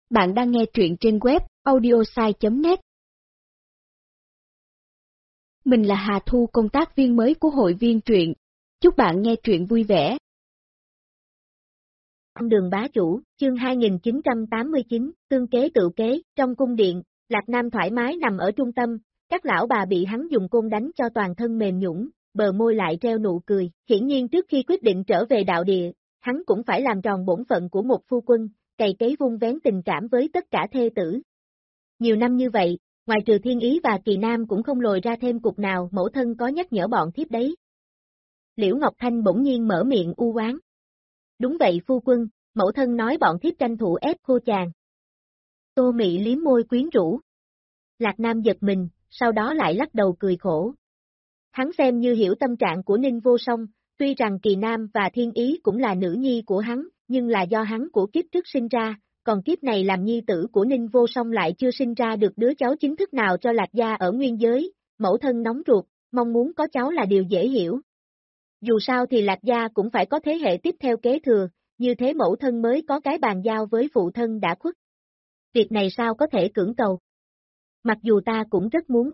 Bạn đang nghe truyện trên web audiosai.net. Mình là Hà Thu, công tác viên mới của hội viên truyện. Chúc bạn nghe truyện vui vẻ. Đường bá chủ, chương 2989, tương kế tự kế, trong cung điện, Lạc Nam thoải mái nằm ở trung tâm, các lão bà bị hắn dùng côn đánh cho toàn thân mềm nhũn, bờ môi lại treo nụ cười. Hiển nhiên trước khi quyết định trở về đạo địa, hắn cũng phải làm tròn bổn phận của một phu quân, cày cấy vun vén tình cảm với tất cả thê tử. Nhiều năm như vậy, ngoài trừ Thiên Ý và Kỳ Nam cũng không lồi ra thêm cục nào, mẫu thân có nhắc nhở bọn thiếp đấy. Liễu Ngọc Thanh bỗng nhiên mở miệng u oán. Đúng vậy phu quân, mẫu thân nói bọn thiếp tranh thủ ép cô chàng. Tô Mị liếm môi quyến rũ. Lạc Nam giật mình, sau đó lại lắc đầu cười khổ. Hắn xem như hiểu tâm trạng của Ninh Vô Song, tuy rằng Kỳ Nam và Thiên Ý cũng là nữ nhi của hắn, nhưng là do hắn của kiếp trước sinh ra, còn kiếp này làm nhi tử của Ninh Vô Song lại chưa sinh ra được đứa cháu chính thức nào cho Lạc gia ở nguyên giới, mẫu thân nóng ruột, mong muốn có cháu là điều dễ hiểu. Dù sao thì Lạc gia cũng phải có thế hệ tiếp theo kế thừa, như thế mẫu thân mới có cái bàn giao với phụ thân đã khuất. Việc này sao có thể cưỡng cầu? Mặc dù ta cũng rất muốn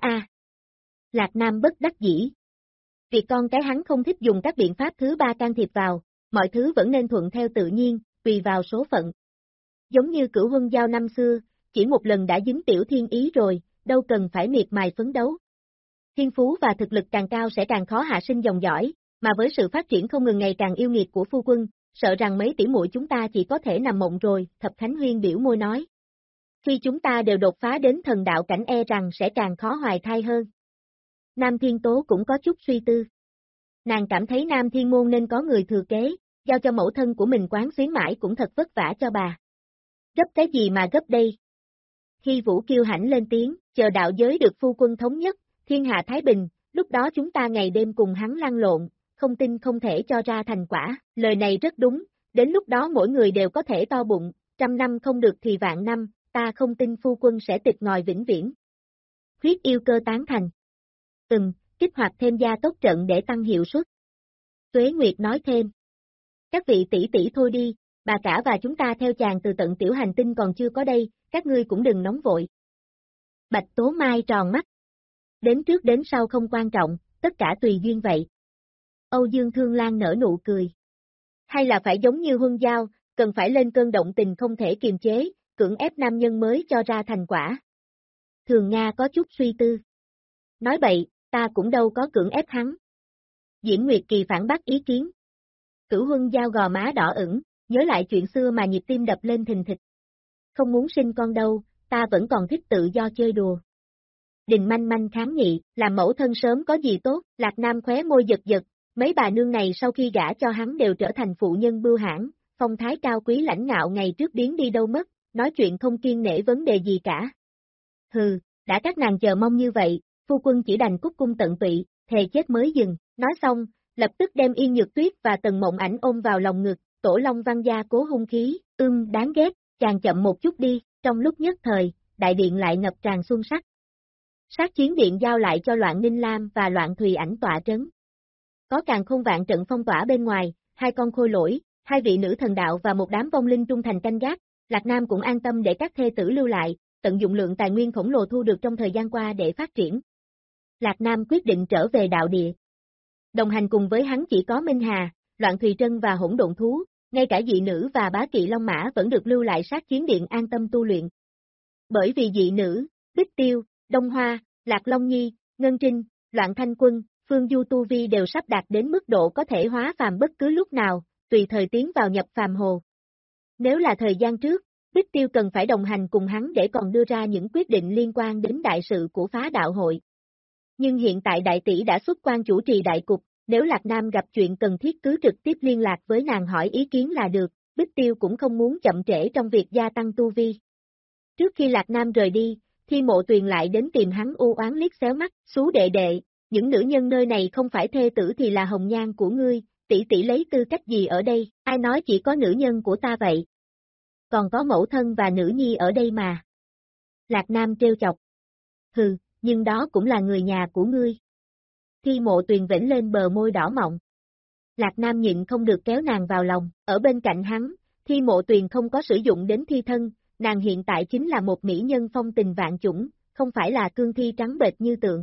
Lạc Nam bất đắc dĩ. Việc con cái hắn không thích dùng các biện pháp thứ ba can thiệp vào, mọi thứ vẫn nên thuận theo tự nhiên, tùy vào số phận. Giống như Cửu Huân Giao năm xưa, chỉ một lần đã dính Tiểu Thiên Ý rồi, đâu cần phải miệt mài phấn đấu. Thiên phú và thực lực càng cao sẽ càng khó hạ sinh dòng dõi, mà với sự phát triển không ngừng ngày càng yêu nghiệt của phu quân, sợ rằng mấy tỷ muội chúng ta chỉ có thể nằm mộng rồi, Thập Khánh Huyên biểu môi nói. Khi chúng ta đều đột phá đến thần đạo cảnh rằng sẽ càng khó hoài thai hơn. Nam Thiên Tố cũng có chút suy tư. Nàng cảm thấy Nam Thiên Môn nên có người thừa kế, giao cho mẫu thân của mình quán xuyến mãi cũng thật vất vả cho bà. Gấp cái gì mà gấp đây? Khi Vũ Kiêu hãnh lên tiếng, chờ đạo giới được phu quân thống nhất, thiên hạ thái bình, lúc đó chúng ta ngày đêm cùng hắn lăn lộn, không tin không thể cho ra thành quả, lời này rất đúng, đến lúc đó mỗi người đều có thể to bụng, 100 năm không được thì vạn năm, ta không tin phu quân sẽ tịch ngòi vĩnh viễn. Huyết yêu cơ tán thành. Kích hoạt thêm gia tốc trận để tăng hiệu suất. Tuế Nguyệt nói thêm. Các vị tỷ tỷ thôi đi, bà cả và chúng ta theo chàng từ tận tiểu hành tinh còn chưa có đây, các ngươi cũng đừng nóng vội. Bạch Tố Mai tròn mắt. Đến trước đến sau không quan trọng, tất cả tùy duyên vậy. Âu Dương Thương Lan nở nụ cười. Hay là phải giống như Huân Giao, cần phải lên cơn động tình không thể kiềm chế, cưỡng ép nam nhân mới cho ra thành quả. Thường Nga có chút suy tư. Nói bậy, ta cũng đâu có cưỡng ép hắn. Diễm Nguyệt Kỳ phản bác ý kiến. Cửu Huân Giao gò má đỏ ửng, nhớ lại chuyện xưa mà nhịp tim đập lên thình thịch. Không muốn sinh con đâu, ta vẫn còn thích tự do chơi đùa. Đình Manh Manh kháng nghị, làm mẫu thân sớm có gì tốt, Lạc Nam khóe môi giật giật, mấy bà nương này sau khi gả cho hắn đều trở thành phụ nhân bưu hãn, phong thái cao quý lãnh ngạo ngày trước biến đi đâu mất, nói chuyện không kiêng nể vấn đề gì cả. Hừ, đã các nàng chờ mong như vậy, phu quân chỉ đành cúc cung tận tụy, thề chết mới dừng, nói xong, lập tức đem Yên Nhược Tuyết và Tần Mộng Ảnh ôm vào lòng ngực, Tổ Long Văn gia cố hung khí, đáng ghét, chàng chậm một chút đi, trong lúc nhất thời, đại điện lại ngập tràn xuân sắc. Sát chiến điện giao lại cho Loạn Ninh Lam và Loạn Thùy Ảnh tọa trấn. Có Càn Khôn Vạn trận phong tỏa bên ngoài, 2 con khôi lỗi, 2 vị nữ thần đạo và một đám vong linh trung thành canh gác, Lạc Nam cũng an tâm để các thê tử lưu lại, tận dụng lượng tài nguyên khổng lồ thu được trong thời gian qua để phát triển. Lạc Nam quyết định trở về đạo địa. Đồng hành cùng với hắn chỉ có Minh Hà, Loạn Thùy Trân và Hỗn Độn Thú, ngay cả dị nữ và bá kỵ Long Mã vẫn được lưu lại sát chiến điện an tâm tu luyện. Bởi vì dị nữ, Bích Tiêu, Đông Hoa, Lạc Long Nhi, Ngân Trinh, Loạn Thanh Quân, Phương Du Tu Vi đều sắp đạt đến mức độ có thể hóa phàm bất cứ lúc nào, tùy thời tiến vào nhập phàm hồ. Nếu là thời gian trước, Bích Tiêu cần phải đồng hành cùng hắn để còn đưa ra những quyết định liên quan đến đại sự của phá đạo hội. Nhưng hiện tại đại tỷ đã xuất quan chủ trì đại cục, nếu Lạc Nam gặp chuyện cần thiết cứ trực tiếp liên lạc với nàng hỏi ý kiến là được, Bích Tiêu cũng không muốn chậm trễ trong việc gia tăng tu vi. Trước khi Lạc Nam rời đi, Thi Mộ Tuyền lại đến tìm hắn u oán liếc xéo mắt, xú đệ đệ, những nữ nhân nơi này không phải thê tử thì là hồng nhan của ngươi, tỷ tỷ lấy tư cách gì ở đây, ai nói chỉ có nữ nhân của ta vậy? Còn có mẫu thân và nữ nhi ở đây mà. Lạc Nam trêu chọc. Hừ, nhưng đó cũng là người nhà của ngươi. Thi Mộ Tuyền vểnh lên bờ môi đỏ mọng. Lạc Nam nhịn không được kéo nàng vào lòng, ở bên cạnh hắn, Thi Mộ Tuyền không có sử dụng đến thi thân, nàng hiện tại chính là một mỹ nhân phong tình vạn chủng, không phải là cương thi trắng bệch như tượng.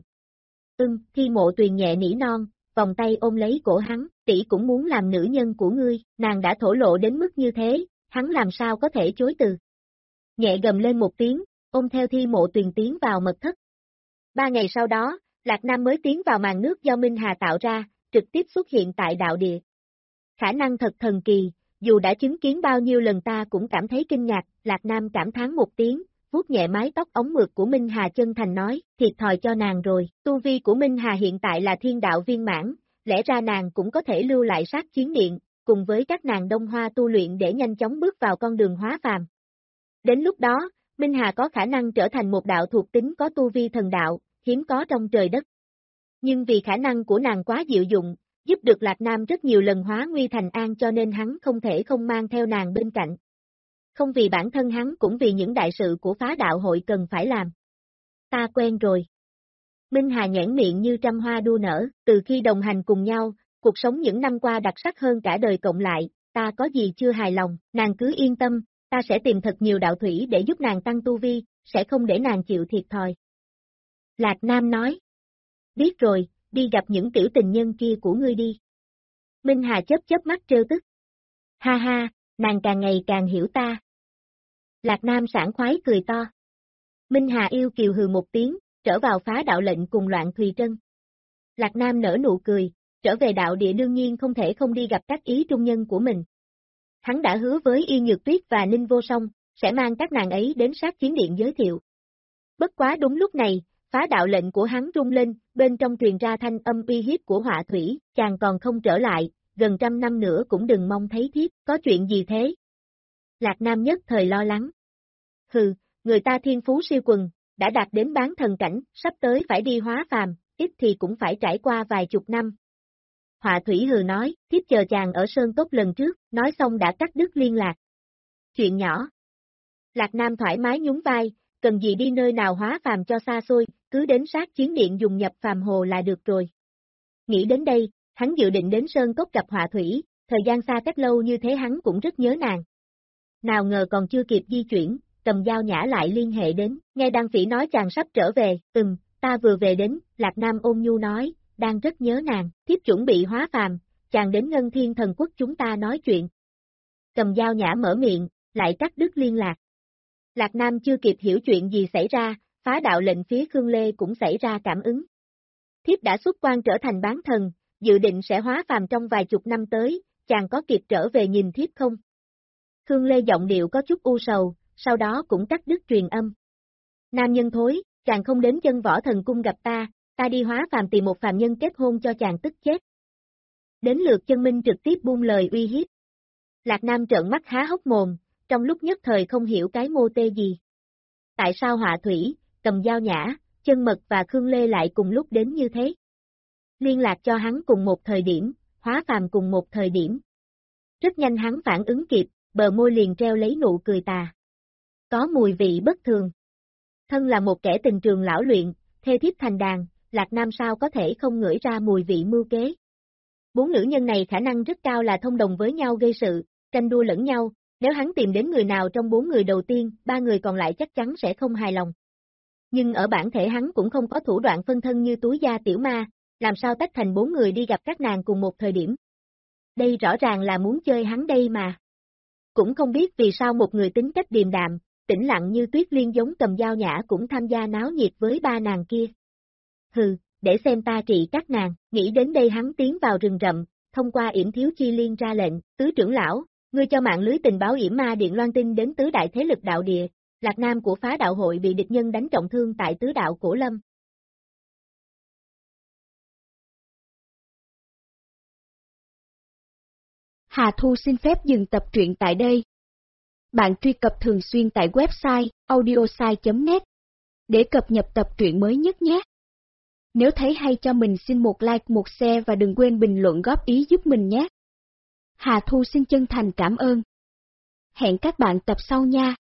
Thi Mộ Tuyền nhẹ nỉ non, vòng tay ôm lấy cổ hắn, tỷ cũng muốn làm nữ nhân của ngươi, nàng đã thổ lộ đến mức như thế, hắn làm sao có thể chối từ. Nhẹ gầm lên một tiếng, ôm theo Thi Mộ Tuyền tiến vào mật thất. 3 ngày sau đó, Lạc Nam mới tiến vào màn nước do Minh Hà tạo ra, trực tiếp xuất hiện tại đạo địa. Khả năng thật thần kỳ, dù đã chứng kiến bao nhiêu lần ta cũng cảm thấy kinh ngạc, Lạc Nam cảm thán một tiếng, vuốt nhẹ mái tóc ống mượt của Minh Hà chân thành nói, thiệt thòi cho nàng rồi, tu vi của Minh Hà hiện tại là thiên đạo viên mãn, lẽ ra nàng cũng có thể lưu lại sát chiến điện, cùng với các nàng Đông Hoa tu luyện để nhanh chóng bước vào con đường hóa phàm. Đến lúc đó, Minh Hà có khả năng trở thành một đạo thuộc tính có tu vi thần đạo, hiếm có trong trời đất. Nhưng vì khả năng của nàng quá diệu dụng, giúp được Lạc Nam rất nhiều lần hóa nguy thành an cho nên hắn không thể không mang theo nàng bên cạnh. Không vì bản thân hắn cũng vì những đại sự của phá đạo hội cần phải làm. Ta quen rồi. Minh Hà nhãn miệng như trăm hoa đua nở, từ khi đồng hành cùng nhau, cuộc sống những năm qua đặc sắc hơn cả đời cộng lại, ta có gì chưa hài lòng, nàng cứ yên tâm, ta sẽ tìm thật nhiều đạo thủy để giúp nàng tăng tu vi, sẽ không để nàng chịu thiệt thòi. Lạc Nam nói. Biết rồi, đi gặp những tiểu tình nhân kia của ngươi đi. Minh Hà chớp mắt trêu tức. Ha ha, nàng càng ngày càng hiểu ta. Lạc Nam sảng khoái cười to. Minh Hà yêu kiều hừ một tiếng, trở vào phá đạo lệnh cùng Loạn Thùy Trân. Lạc Nam nở nụ cười, trở về đạo địa đương nhiên không thể không đi gặp các ý trung nhân của mình. Hắn đã hứa với Yên Nhược Tuyết và Ninh Vô Song, sẽ mang các nàng ấy đến sát chiến điện giới thiệu. Bất quá đúng lúc này, phá đạo lệnh của hắn rung lên, bên trong truyền ra thanh âm uy hiếp của Họa Thủy, chàng còn không trở lại, gần 100 năm nữa cũng đừng mong thấy thiếp, có chuyện gì thế? Lạc Nam nhất thời lo lắng. Hừ, người ta thiên phú siêu quần, đã đạt đến bán thần cảnh, sắp tới phải đi hóa phàm, ít thì cũng phải trải qua vài chục năm. Họa Thủy hừ nói, thiếp chờ chàng ở Sơn Cốc lần trước, nói xong đã cắt đứt liên lạc. Chuyện nhỏ. Lạc Nam thoải mái nhún vai, cần gì đi nơi nào hóa phàm cho xa xôi, cứ đến sát chiến điện dùng nhập phàm hồ là được rồi. Nghĩ đến đây, hắn dự định đến Sơn Cốc gặp Họa Thủy, thời gian xa cách lâu như thế hắn cũng rất nhớ nàng. Nào ngờ còn chưa kịp di chuyển, Cầm Dao Nhã lại liên hệ đến, nghe Đan Phỉ nói chàng sắp trở về, ta vừa về đến, Lạc Nam ôn nhu nói, đang rất nhớ nàng, thiếp chuẩn bị hóa phàm, chàng đến Ngân Thiên Thần Quốc chúng ta nói chuyện. Cầm Dao Nhã mở miệng, lại cắt đứt liên lạc. Lạc Nam chưa kịp hiểu chuyện gì xảy ra, phá đạo lệnh phía Khương Lê cũng xảy ra cảm ứng. Thiếp đã xuất quan trở thành bán thần, dự định sẽ hóa phàm trong vài chục năm tới, chàng có kịp trở về nhìn thiếp không? Khương Lê giọng điệu có chút u sầu, sau đó cũng cắt đứt truyền âm. Nam nhân thối, chàng không đến Chân Võ Thần Cung gặp ta đi hóa phàm tìm một phàm nhân kết hôn cho chàng tức chết. Đến lượt Chân Minh trực tiếp buông lời uy hiếp. Lạc Nam trợn mắt há hốc mồm, trong lúc nhất thời không hiểu cái mô tê gì. Tại sao Họa Thủy, Cầm Dao Nhã, Chân Mật và Khương Lê lại cùng lúc đến như thế? Liên lạc cho hắn cùng một thời điểm, hóa phàm cùng một thời điểm. Rất nhanh hắn phản ứng kịp, bờ môi liền treo lấy nụ cười tà. Có mùi vị bất thường. Thân là một kẻ tình trường lão luyện, thê thiếp thành đàn, Lạc Nam sao có thể không ngửi ra mùi vị mưu kế. 4 nữ nhân này khả năng rất cao là thông đồng với nhau gây sự, tranh đua lẫn nhau, nếu hắn tìm đến người nào trong 4 người đầu tiên, 3 người còn lại chắc chắn sẽ không hài lòng. Nhưng ở bản thể hắn cũng không có thủ đoạn phân thân như túi da tiểu ma, làm sao tách thành 4 người đi gặp các nàng cùng một thời điểm. Đây rõ ràng là muốn chơi hắn đây mà. Cũng không biết vì sao một người tính cách điềm đạm, tĩnh lặng như Tuyết Liên giống Cầm Dao Nhã cũng tham gia náo nhiệt với 3 nàng kia. Hừ, để xem ta trị các nàng, nghĩ đến đây hắn tiến vào rừng rậm, thông qua Yểm Thiếu Chi Liên ra lệnh, tứ trưởng lão, ngươi cho mạng lưới tình báo Yểm Ma Điện loan tin đến tứ đại thế lực đạo địa, Lạc Nam của phá đạo hội bị địch nhân đánh trọng thương tại tứ đạo Cổ Lâm. Hà Thu xin phép dừng tập truyện tại đây. Bạn truy cập thường xuyên tại website audiosai.net để cập nhật tập truyện mới nhất nhé. Nếu thấy hay cho mình xin một like, một share và đừng quên bình luận góp ý giúp mình nhé. Hà Thu xin chân thành cảm ơn. Hẹn các bạn tập sau nha.